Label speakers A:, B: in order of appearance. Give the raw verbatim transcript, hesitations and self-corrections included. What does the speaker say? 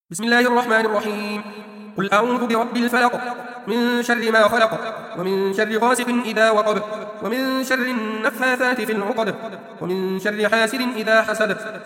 A: بسم الله الرحمن الرحيم. قل أعوذ برب الفلق من شر ما خلق ومن شر غاسق إذا وقب ومن شر النفاثات في العقد ومن شر حاسد إذا حسد